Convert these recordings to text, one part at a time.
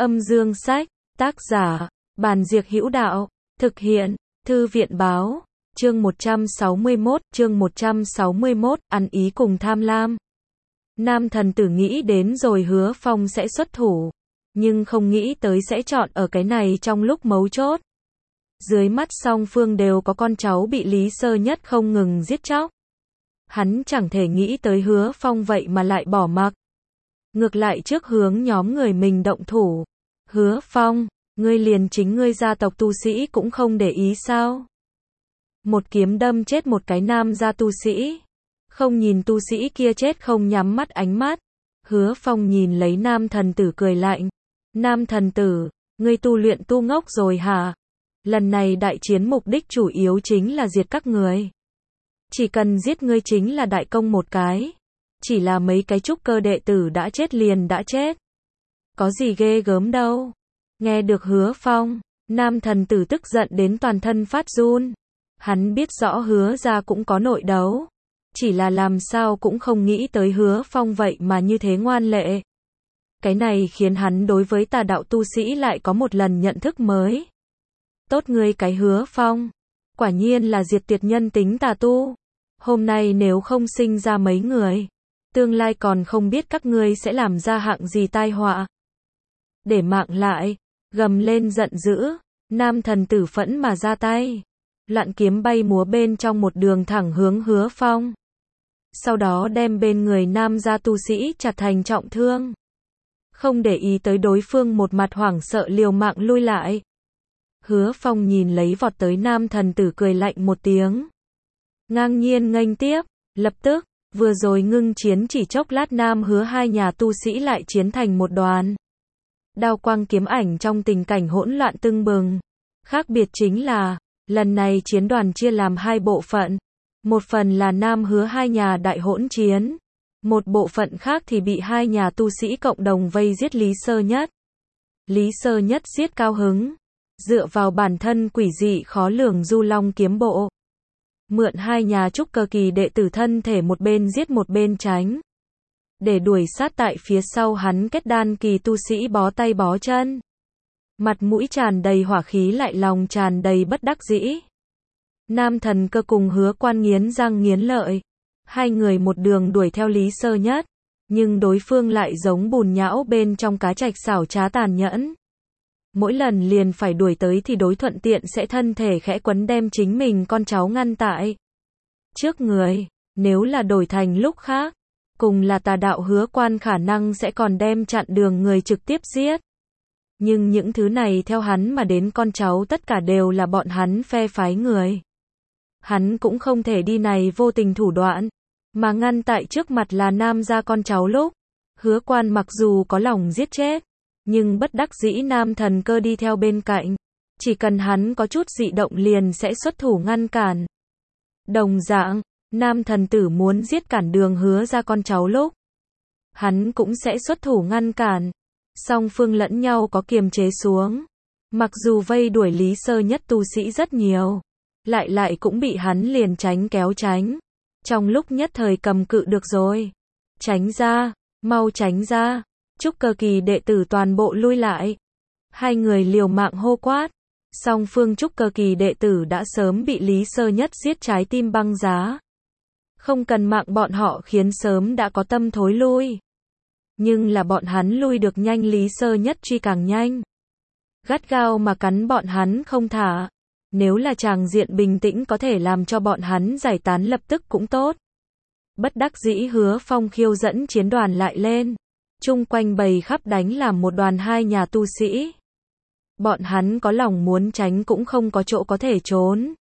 Âm dương sách, tác giả, Bàn Diệc Hữu Đạo, thực hiện, Thư viện báo, chương 161, ăn ý cùng tham lam. Nam thần tử nghĩ đến rồi Hứa Phong sẽ xuất thủ, nhưng không nghĩ tới sẽ chọn ở cái này trong lúc mấu chốt. Dưới mắt song phương đều có con cháu bị Lý Sơ Nhất không ngừng giết chóc. Hắn chẳng thể nghĩ tới Hứa Phong vậy mà lại bỏ mặc. Ngược lại trước hướng nhóm người mình động thủ. Hứa Phong, ngươi liền chính ngươi gia tộc tu sĩ cũng không để ý sao? Một kiếm đâm chết một cái nam gia tu sĩ. Không nhìn tu sĩ kia chết không nhắm mắt ánh mắt. Hứa Phong nhìn lấy nam thần tử cười lạnh. Nam thần tử, ngươi tu luyện tu ngốc rồi hả? Lần này đại chiến mục đích chủ yếu chính là diệt các người. Chỉ cần giết ngươi chính là đại công một cái. Chỉ là mấy cái trúc cơ đệ tử đã chết liền đã chết. Có gì ghê gớm đâu. Nghe được Hứa Phong, nam thần tử tức giận đến toàn thân phát run. Hắn biết rõ Hứa gia cũng có nội đấu. Chỉ là làm sao cũng không nghĩ tới Hứa Phong vậy mà như thế ngoan lệ. Cái này khiến hắn đối với tà đạo tu sĩ lại có một lần nhận thức mới. Tốt ngươi cái Hứa Phong. Quả nhiên là diệt tuyệt nhân tính tà tu. Hôm nay nếu không sinh ra mấy người, tương lai còn không biết các ngươi sẽ làm ra hạng gì tai họa. Để mạng lại, gầm lên giận dữ, nam thần tử phẫn mà ra tay. Loạn kiếm bay múa bên trong một đường thẳng hướng Hứa Phong. Sau đó đem bên người nam gia tu sĩ chặt thành trọng thương. Không để ý tới đối phương một mặt hoảng sợ liều mạng lui lại. Hứa Phong nhìn lấy vọt tới nam thần tử cười lạnh một tiếng. Ngang nhiên nghênh tiếp, lập tức, vừa rồi ngưng chiến chỉ chốc lát nam Hứa hai nhà tu sĩ lại chiến thành một đoàn. Đao quang kiếm ảnh trong tình cảnh hỗn loạn tưng bừng. Khác biệt chính là, lần này chiến đoàn chia làm hai bộ phận. Một phần là nam Hứa hai nhà đại hỗn chiến. Một bộ phận khác thì bị hai nhà tu sĩ cộng đồng vây giết Lý Sơ Nhất. Lý Sơ Nhất giết cao hứng. Dựa vào bản thân quỷ dị khó lường du long kiếm bộ. Mượn hai nhà trúc cơ kỳ đệ tử thân thể một bên giết một bên tránh. Để đuổi sát tại phía sau hắn kết đan kỳ tu sĩ bó tay bó chân. Mặt mũi tràn đầy hỏa khí lại lòng tràn đầy bất đắc dĩ. Nam thần cơ cùng Hứa Quan nghiến răng nghiến lợi. Hai người một đường đuổi theo Lý Sơ Nhất. Nhưng đối phương lại giống bùn nhão bên trong cá trạch xảo trá tàn nhẫn. Mỗi lần liền phải đuổi tới thì đối thuận tiện sẽ thân thể khẽ quấn đem chính mình con cháu ngăn tại trước người. Nếu là đổi thành lúc khác, cùng là tà đạo Hứa Quan khả năng sẽ còn đem chặn đường người trực tiếp giết. Nhưng những thứ này theo hắn mà đến con cháu tất cả đều là bọn hắn phe phái người. Hắn cũng không thể đi này vô tình thủ đoạn, mà ngăn tại trước mặt là nam gia con cháu lúc. Hứa Quan mặc dù có lòng giết chết, nhưng bất đắc dĩ nam thần cơ đi theo bên cạnh. Chỉ cần hắn có chút dị động liền sẽ xuất thủ ngăn cản. Đồng dạng, nam thần tử muốn giết cản đường Hứa ra con cháu lúc. Hắn cũng sẽ xuất thủ ngăn cản. Song phương lẫn nhau có kiềm chế xuống. Mặc dù vây đuổi Lý Sơ Nhất tu sĩ rất nhiều. Lại cũng bị hắn liền tránh kéo tránh. Trong lúc nhất thời cầm cự được rồi. Tránh ra, mau tránh ra. Trúc cơ kỳ đệ tử toàn bộ lui lại. Hai người liều mạng hô quát. Song phương trúc cơ kỳ đệ tử đã sớm bị Lý Sơ Nhất giết trái tim băng giá. Không cần mạng bọn họ khiến sớm đã có tâm thối lui. Nhưng là bọn hắn lui được nhanh Lý Sơ Nhất truy càng nhanh. Gắt gao mà cắn bọn hắn không thả. Nếu là tràng diện bình tĩnh có thể làm cho bọn hắn giải tán lập tức cũng tốt. Bất đắc dĩ Hứa Phong khiêu dẫn chiến đoàn lại lên. Chung quanh bầy khắp đánh làm một đoàn hai nhà tu sĩ. Bọn hắn có lòng muốn tránh cũng không có chỗ có thể trốn.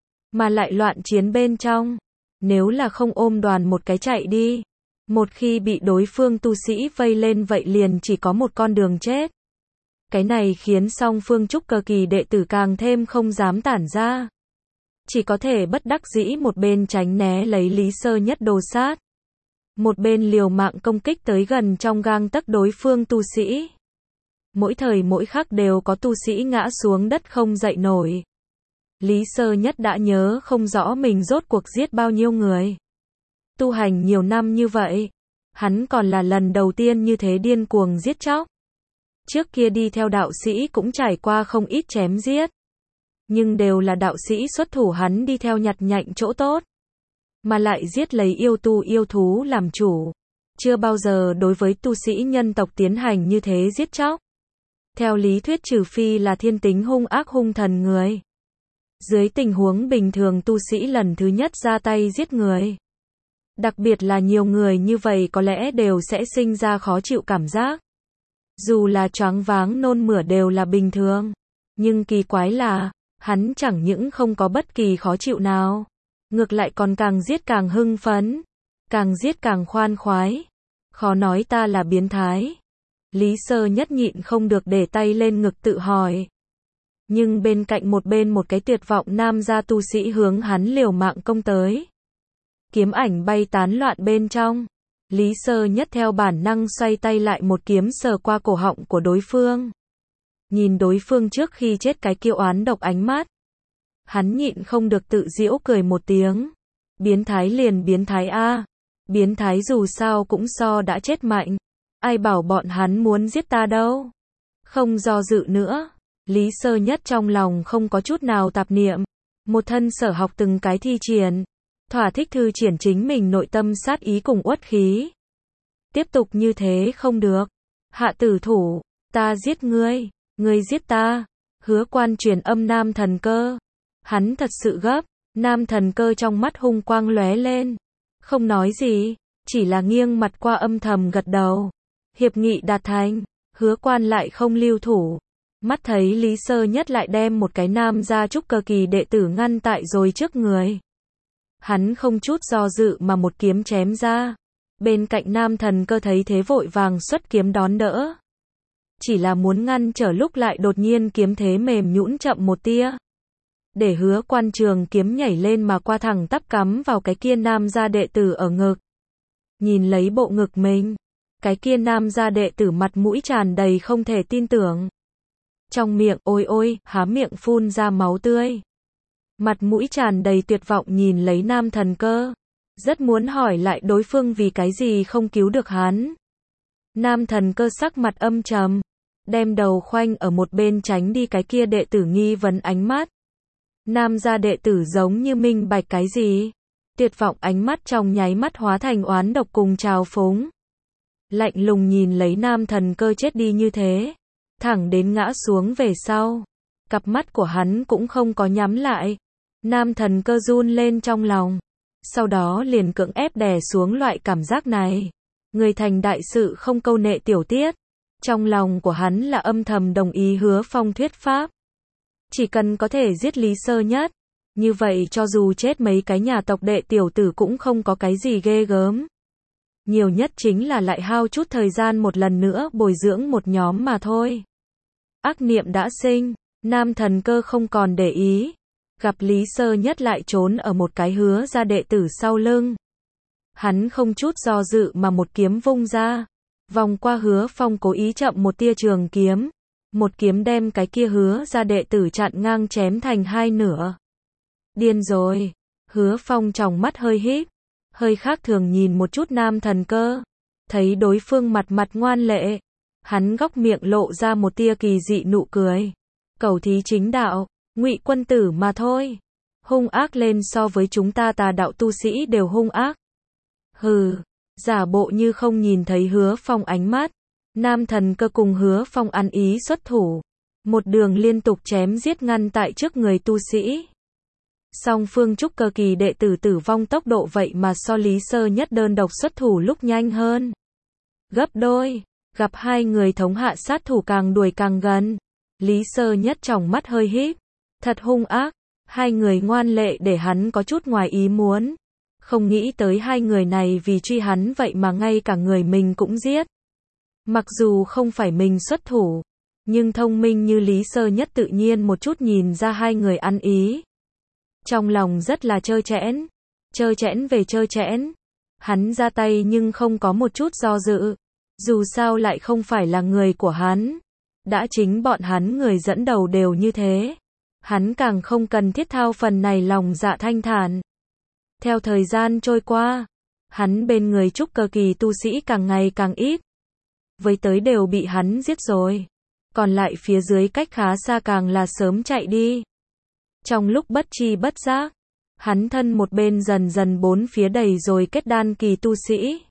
Mà lại loạn chiến bên trong. Nếu là không ôm đoàn một cái chạy đi. Một khi bị đối phương tu sĩ vây lên vậy liền chỉ có một con đường chết. Cái này khiến song phương trúc cơ kỳ đệ tử càng thêm không dám tản ra. Chỉ có thể bất đắc dĩ một bên tránh né lấy Lý Sơ Nhất đồ sát. Một bên liều mạng công kích tới gần trong gang tấc đối phương tu sĩ. Mỗi thời mỗi khắc đều có tu sĩ ngã xuống đất không dậy nổi. Lý Sơ Nhất đã nhớ không rõ mình rốt cuộc giết bao nhiêu người. Tu hành nhiều năm như vậy, hắn còn là lần đầu tiên như thế điên cuồng giết chóc. Trước kia đi theo đạo sĩ cũng trải qua không ít chém giết. Nhưng đều là đạo sĩ xuất thủ, hắn đi theo nhặt nhạnh chỗ tốt. Mà lại giết lấy yêu tu yêu thú làm chủ. Chưa bao giờ đối với tu sĩ nhân tộc tiến hành như thế giết chóc. Theo lý thuyết trừ phi là thiên tính hung ác hung thần người. Dưới tình huống bình thường tu sĩ lần thứ nhất ra tay giết người. Đặc biệt là nhiều người như vậy có lẽ đều sẽ sinh ra khó chịu cảm giác. Dù là choáng váng nôn mửa đều là bình thường. Nhưng kỳ quái là, hắn chẳng những không có bất kỳ khó chịu nào. Ngược lại còn càng giết càng hưng phấn. Càng giết càng khoan khoái. Khó nói ta là biến thái. Lý Sơ Nhất nhịn không được để tay lên ngực tự hỏi. Nhưng bên cạnh một cái tuyệt vọng nam gia tu sĩ hướng hắn liều mạng công tới. Kiếm ảnh bay tán loạn bên trong. Lý Sơ Nhất theo bản năng xoay tay lại một kiếm sờ qua cổ họng của đối phương. Nhìn đối phương trước khi chết cái kiêu oán độc ánh mắt. Hắn nhịn không được tự giễu cười một tiếng. Biến thái liền biến thái a. Biến thái dù sao cũng so đã chết mạnh. Ai bảo bọn hắn muốn giết ta đâu. Không do dự nữa. Lý Sơ Nhất trong lòng không có chút nào tạp niệm. Một thân sở học từng cái thi triển. Thỏa thích thư triển chính mình nội tâm sát ý cùng uất khí. Tiếp tục như thế không được. Hạ tử thủ. Ta giết ngươi. Ngươi giết ta. Hứa Quan truyền âm Nam Thần Cơ. Hắn thật sự gấp. Nam Thần Cơ trong mắt hung quang lóe lên. Không nói gì. Chỉ là nghiêng mặt qua âm thầm gật đầu. Hiệp nghị đạt thành. Hứa Quan lại không lưu thủ. Mắt thấy Lý Sơ Nhất lại đem một cái nam gia trúc cơ kỳ đệ tử ngăn tại rồi trước người. Hắn không chút do dự mà một kiếm chém ra. Bên cạnh Nam Thần Cơ thấy thế vội vàng xuất kiếm đón đỡ. Chỉ là muốn ngăn trở lúc lại đột nhiên kiếm thế mềm nhũn chậm một tia. Để Hứa Quan trường kiếm nhảy lên mà qua thẳng tắp cắm vào cái kia nam gia đệ tử ở ngực. Nhìn lấy bộ ngực mình. Cái kia nam gia đệ tử mặt mũi tràn đầy không thể tin tưởng. Trong miệng ôi ôi, há miệng phun ra máu tươi. Mặt mũi tràn đầy tuyệt vọng nhìn lấy Nam Thần Cơ. Rất muốn hỏi lại đối phương vì cái gì không cứu được hắn. Nam Thần Cơ sắc mặt âm trầm. Đem đầu khoanh ở một bên tránh đi cái kia đệ tử nghi vấn ánh mắt. Nam gia đệ tử giống như minh bạch cái gì. Tuyệt vọng ánh mắt trong nháy mắt hóa thành oán độc cùng trào phúng. Lạnh lùng nhìn lấy Nam Thần Cơ chết đi như thế. Thẳng đến ngã xuống về sau. Cặp mắt của hắn cũng không có nhắm lại. Nam Thần Cơ run lên trong lòng. Sau đó liền cưỡng ép đè xuống loại cảm giác này. Người thành đại sự không câu nệ tiểu tiết. Trong lòng của hắn là âm thầm đồng ý Hứa Phong thuyết pháp. Chỉ cần có thể giết Lý Sơ Nhất. Như vậy cho dù chết mấy cái nhà tộc đệ tiểu tử cũng không có cái gì ghê gớm. Nhiều nhất chính là lại hao chút thời gian một lần nữa bồi dưỡng một nhóm mà thôi. Ác niệm đã sinh, Nam Thần Cơ không còn để ý. Gặp Lý Sơ Nhất lại trốn ở một cái Hứa gia đệ tử sau lưng. Hắn không chút do dự mà một kiếm vung ra. Vòng qua Hứa Phong cố ý chậm một tia trường kiếm. Một kiếm đem cái kia Hứa gia đệ tử chặn ngang chém thành hai nửa. Điên rồi. Hứa Phong tròng mắt hơi híp. Hơi khác thường nhìn một chút Nam Thần Cơ. Thấy đối phương mặt ngoan lệ. Hắn góc miệng lộ ra một tia kỳ dị nụ cười. Cầu thí chính đạo, Ngụy quân tử mà thôi. Hung ác lên so với chúng ta tà đạo tu sĩ đều hung ác. Hừ, giả bộ như không nhìn thấy Hứa Phong ánh mắt. Nam Thần Cơ cùng Hứa Phong ăn ý xuất thủ. Một đường liên tục chém giết ngăn tại trước người tu sĩ. Song phương trúc cơ kỳ đệ tử tử vong tốc độ vậy mà so Lý Sơ Nhất đơn độc xuất thủ lúc nhanh hơn. Gấp đôi. Gặp hai người thống hạ sát thủ càng đuổi càng gần. Lý Sơ Nhất trong mắt hơi híp. Thật hung ác. Hai người ngoan lệ để hắn có chút ngoài ý muốn. Không nghĩ tới hai người này vì truy hắn vậy mà ngay cả người mình cũng giết. Mặc dù không phải mình xuất thủ. Nhưng thông minh như Lý Sơ Nhất tự nhiên một chút nhìn ra hai người ăn ý. Trong lòng rất là trơ trẽn. Trơ trẽn về trơ trẽn. Hắn ra tay nhưng không có một chút do dự. Dù sao lại không phải là người của hắn. Đã chính bọn hắn người dẫn đầu đều như thế. Hắn càng không cần thiết thao phần này lòng dạ thanh thản. Theo thời gian trôi qua. Hắn bên người trúc cơ kỳ tu sĩ càng ngày càng ít. Với tới đều bị hắn giết rồi. còn lại phía dưới cách khá xa càng là sớm chạy đi. Trong lúc bất tri bất giác, hắn thân một bên dần dần bốn phía đầy rồi kết đan kỳ tu sĩ.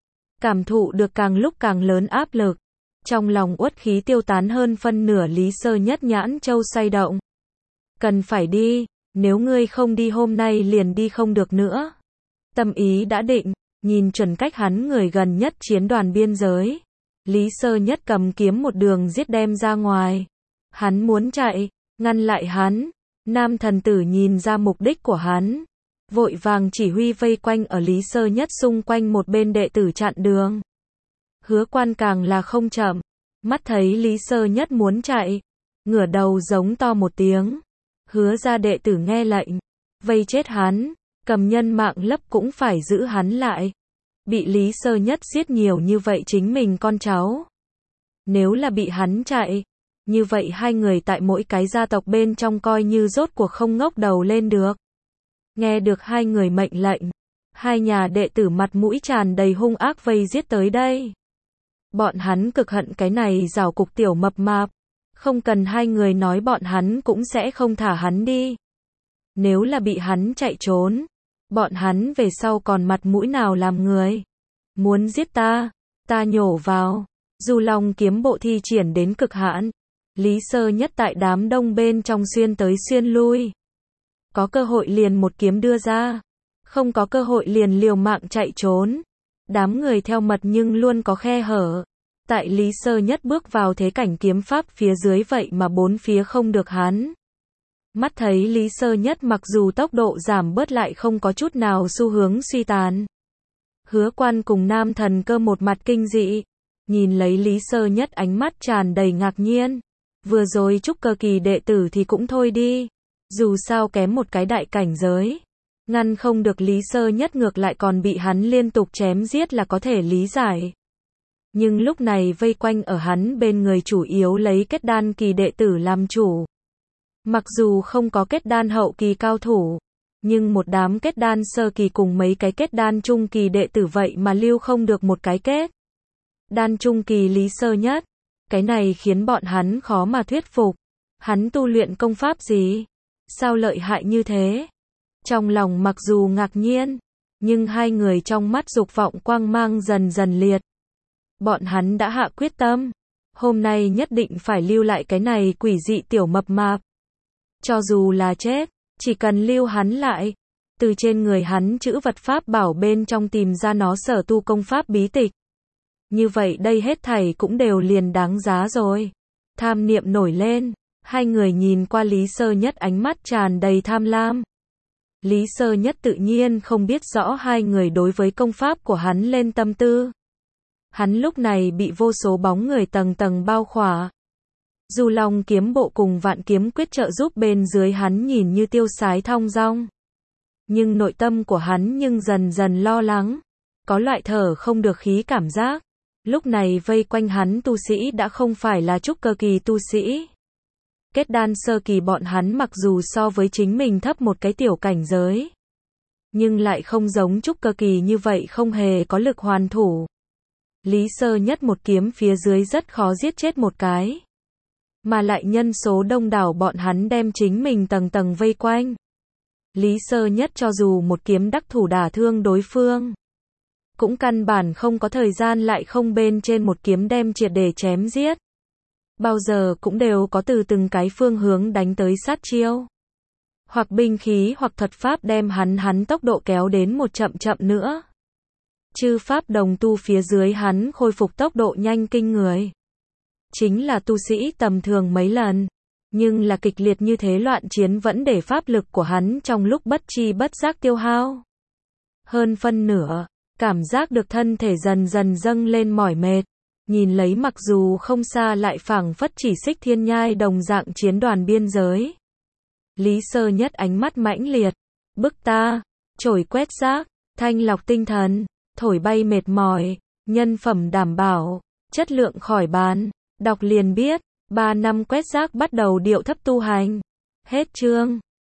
Cảm thụ được càng lúc càng lớn áp lực, trong lòng uất khí tiêu tán hơn phân nửa. Lý Sơ Nhất nhãn châu xoay động. Cần phải đi, nếu ngươi không đi hôm nay liền đi không được nữa. Tâm ý đã định, nhìn chuẩn cách hắn người gần nhất chiến đoàn biên giới. Lý Sơ Nhất cầm kiếm một đường giết đem ra ngoài. Hắn muốn chạy, ngăn lại hắn. Nam thần tử nhìn ra mục đích của hắn, vội vàng chỉ huy vây quanh ở Lý Sơ Nhất xung quanh một bên đệ tử chặn đường. Hứa Quan càng là không chậm, mắt thấy Lý Sơ Nhất muốn chạy, ngửa đầu giống to một tiếng. Hứa ra đệ tử nghe lệnh, vây chết hắn, cầm nhân mạng lấp cũng phải giữ hắn lại. Bị Lý Sơ Nhất giết nhiều như vậy chính mình con cháu. Nếu là bị hắn chạy, như vậy hai người tại mỗi cái gia tộc bên trong coi như rốt cuộc không ngóc đầu lên được. Nghe được hai người mệnh lệnh, hai nhà đệ tử mặt mũi tràn đầy hung ác vây giết tới đây. Bọn hắn cực hận cái này rào cục tiểu mập mạp, không cần hai người nói bọn hắn cũng sẽ không thả hắn đi. Nếu là bị hắn chạy trốn, bọn hắn về sau còn mặt mũi nào làm người. Muốn giết ta, ta nhổ vào. Dù Long kiếm bộ thi triển đến cực hạn, Lý Sơ Nhất tại đám đông bên trong xuyên tới xuyên lui. Có cơ hội liền một kiếm đưa ra, không có cơ hội liền liều mạng chạy trốn. Đám người theo mật nhưng luôn có khe hở. Tại Lý Sơ Nhất bước vào thế cảnh kiếm pháp phía dưới vậy mà bốn phía không được hắn. Mắt thấy Lý Sơ Nhất mặc dù tốc độ giảm bớt lại không có chút nào xu hướng suy tàn. Hứa Quan cùng Nam Thần Cơ một mặt kinh dị, nhìn lấy Lý Sơ Nhất ánh mắt tràn đầy ngạc nhiên. Vừa rồi trúc cơ kỳ đệ tử thì cũng thôi đi, dù sao kém một cái đại cảnh giới, ngăn không được Lý Sơ Nhất ngược lại còn bị hắn liên tục chém giết là có thể lý giải. Nhưng lúc này vây quanh ở hắn bên người chủ yếu lấy kết đan kỳ đệ tử làm chủ. Mặc dù không có kết đan hậu kỳ cao thủ, nhưng một đám kết đan sơ kỳ cùng mấy cái kết đan trung kỳ đệ tử vậy mà lưu không được một cái kết đan trung kỳ Lý Sơ Nhất. Cái này khiến bọn hắn khó mà thuyết phục. Hắn tu luyện công pháp gì? Sao lợi hại như thế? Trong lòng mặc dù ngạc nhiên, nhưng hai người trong mắt dục vọng quang mang dần dần liệt. Bọn hắn đã hạ quyết tâm, hôm nay nhất định phải lưu lại cái này quỷ dị tiểu mập mạp. Cho dù là chết, chỉ cần lưu hắn lại, từ trên người hắn chữ vật pháp bảo bên trong tìm ra nó sở tu công pháp bí tịch. Như vậy đây hết thảy cũng đều liền đáng giá rồi. Tham niệm nổi lên, hai người nhìn qua Lý Sơ Nhất ánh mắt tràn đầy tham lam. Lý Sơ Nhất tự nhiên không biết rõ hai người đối với công pháp của hắn lên tâm tư. Hắn lúc này bị vô số bóng người tầng tầng bao khỏa. Dù Long kiếm bộ cùng Vạn kiếm quyết trợ giúp bên dưới hắn nhìn như tiêu sái thong dong. Nhưng nội tâm của hắn nhưng dần dần lo lắng. Có loại thở không được khí cảm giác. Lúc này vây quanh hắn tu sĩ đã không phải là trúc cơ kỳ tu sĩ. Kết đan sơ kỳ bọn hắn mặc dù so với chính mình thấp một cái tiểu cảnh giới, nhưng lại không giống trúc cơ kỳ như vậy không hề có lực hoàn thủ. Lý Sơ Nhất một kiếm phía dưới rất khó giết chết một cái. Mà lại nhân số đông đảo bọn hắn đem chính mình tầng tầng vây quanh. Lý Sơ Nhất cho dù một kiếm đắc thủ đả thương đối phương, cũng căn bản không có thời gian lại không bên trên một kiếm đem triệt để chém giết. Bao giờ cũng đều có từ từng cái phương hướng đánh tới sát chiêu. Hoặc binh khí hoặc thuật pháp đem hắn tốc độ kéo đến một chậm nữa. Chư pháp đồng tu phía dưới hắn khôi phục tốc độ nhanh kinh người. Chính là tu sĩ tầm thường mấy lần. Nhưng là kịch liệt như thế loạn chiến vẫn để pháp lực của hắn trong lúc bất tri bất giác tiêu hao. Hơn phân nửa, cảm giác được thân thể dần dần dâng lên mỏi mệt. Nhìn lấy mặc dù không xa lại phảng phất chỉ xích thiên nhai đồng dạng chiến đoàn biên giới. Lý Sơ Nhất ánh mắt mãnh liệt. Bức ta, chổi quét rác, thanh lọc tinh thần, thổi bay mệt mỏi, nhân phẩm đảm bảo, chất lượng khỏi bàn. Đọc liền biết, 3 năm quét rác bắt đầu điệu thấp tu hành. Hết chương.